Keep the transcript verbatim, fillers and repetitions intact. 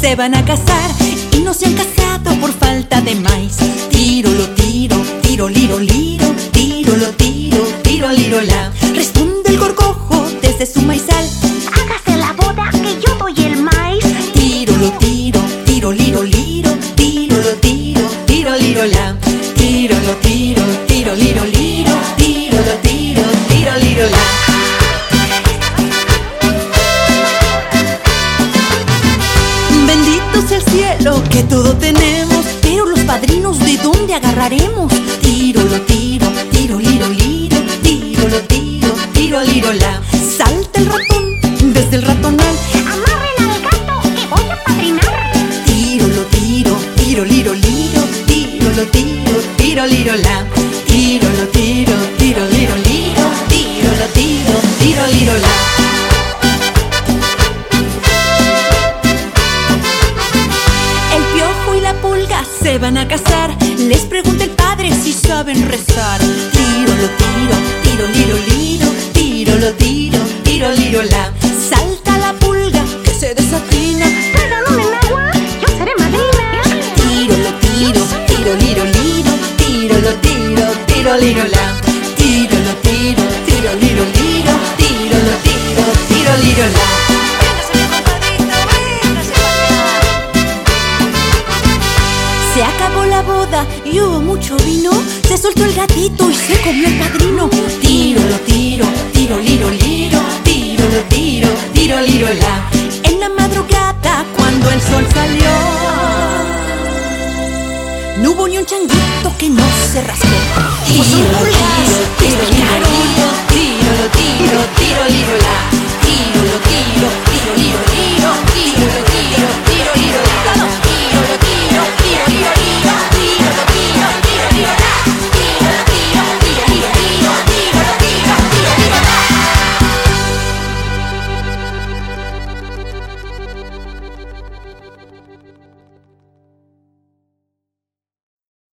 se van a casar y no se han casado por falta de maíz. Tiro, lo tiro, tiro, liro, liro, tiro, lo tiro, tiro, liro, la. Responde el gorgojo desde su maizal: hágase la boda que yo doy el maíz. Tiro, lo tiro, tiro, liro, liro, tiro, lo tiro, tiro, liro, la. Tiro, lo tiro, tiro, liro, liro, tiro, lo tiro, tiro, liro, la. Bendito sea el cielo que todo tenemos, pero los padrinos ¿de dónde agarraremos? Tiro, lo tiro, tiro, liro, liro, tiro, lo tiro, tiro, liro, la. Salta el ratón desde el ratonal: amarren al gato que voy a padrinar. Tiro, lo tiro, tiro, liro, liro, tiro, lo tiro, tiro, liro, la. Tiro, lo tiro, tiro, liro, liro, tiro, lo tiro, tiro, liro, la. El piojo y la pulga se van a casar. Les pregunta el padre si saben rezar. Tiro, lo tiro, tiro, liro, liro, tiro, lo tiro, tiro, liro, la. Salta la pulga que se desatina: tráiganme el agua, yo seré madrina. Tiro, lo tiro, tiro, liro, liro, tiro, lo tiro, tiro, liro, la. Tiro, lo tiro, tiro, liro, liro, tiro, lo tiro, tiro, liro, la. Se acabó la boda y hubo mucho vino. Se soltó el gatito y se comió el padrino. Tiro, lo tiro, tiro, liro, liro, tiro, lo tiro, tiro, liro, la. En la madrugada cuando el sol salió, no hubo ni un changuito que no se rascó. Tiro, lo tiro, tiro, liro, liro,